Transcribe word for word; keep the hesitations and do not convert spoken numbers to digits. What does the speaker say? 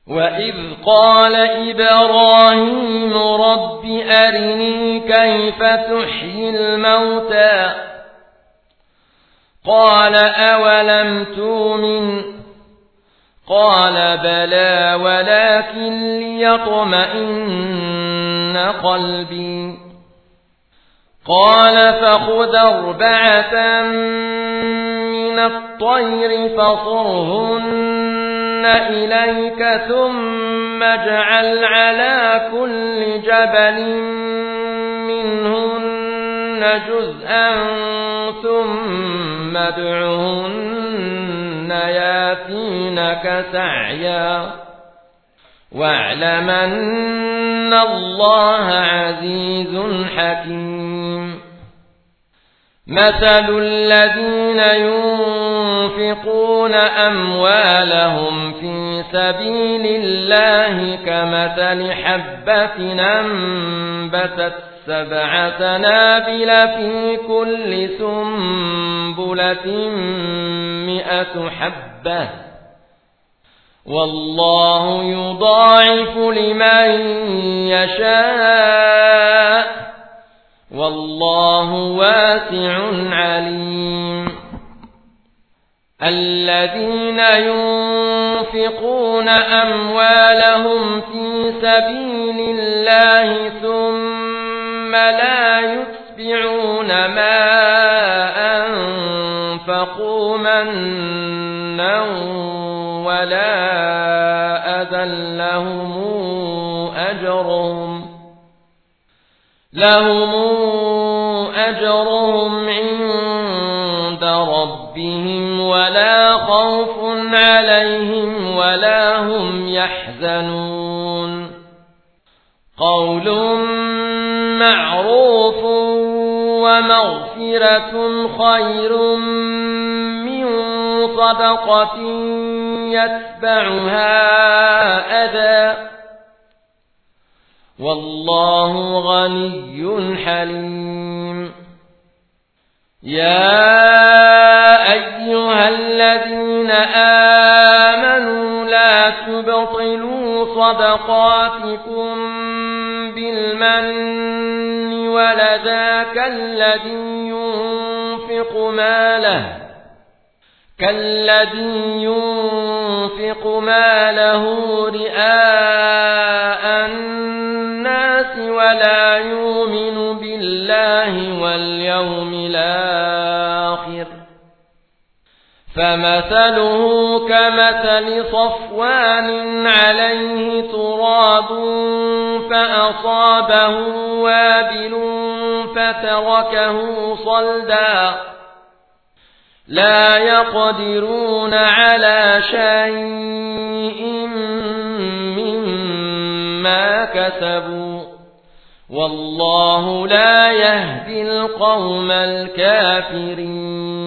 وَإِذْ قَالَ إِبْرَاهِيمُ رَبِّ أَرِنِي كَيْفَ تُحْيِي الْمَوْتَى قَالَ أَوَلَمْ تُؤْمِنْ قَالَ بَلَى وَلَكِنْ لِيَطْمَئِنَّ قَلْبِي قَالَ فَخُذْ أَرْبَعَةً مِنَ الطَّيْرِ فَصُرْهُنَّ إليك ثم اجعل على كل جبل منهن جزءا ثم ادعهن ياتينك سعيا واعلم أن الله عزيز حكيم. مثل الذين ينفقون أموالهم في سبيل الله كمثل حبة أنبتت سبع سنابل في كل سنبلة مئة حبة والله يضاعف لمن يشاء والله واسع عليم. الذين ينفقون أموالهم في سبيل الله ثم لا يتبعون ما أنفقوا منا ولا أذى لهم أجرهم لهم أجرهم عند ربهم ولا خوف عليهم ولا هم يحزنون. قول معروف ومغفرة خير من صدقة يتبعها أذى والله غني حليم. يا أيها الذين آمنوا لا تبطلوا صدقاتكم بالمن والأذى كالذي ينفق ماله كالذي ينفق ماله رئاء الناس ولا يؤمن بالله واليوم الآخر فمثله كمثل صفوان عليه تراب فأصابه وابل فتركه صلدا لا يقدرون على شيء مما كسبوا والله لا يهدي القوم الكافرين.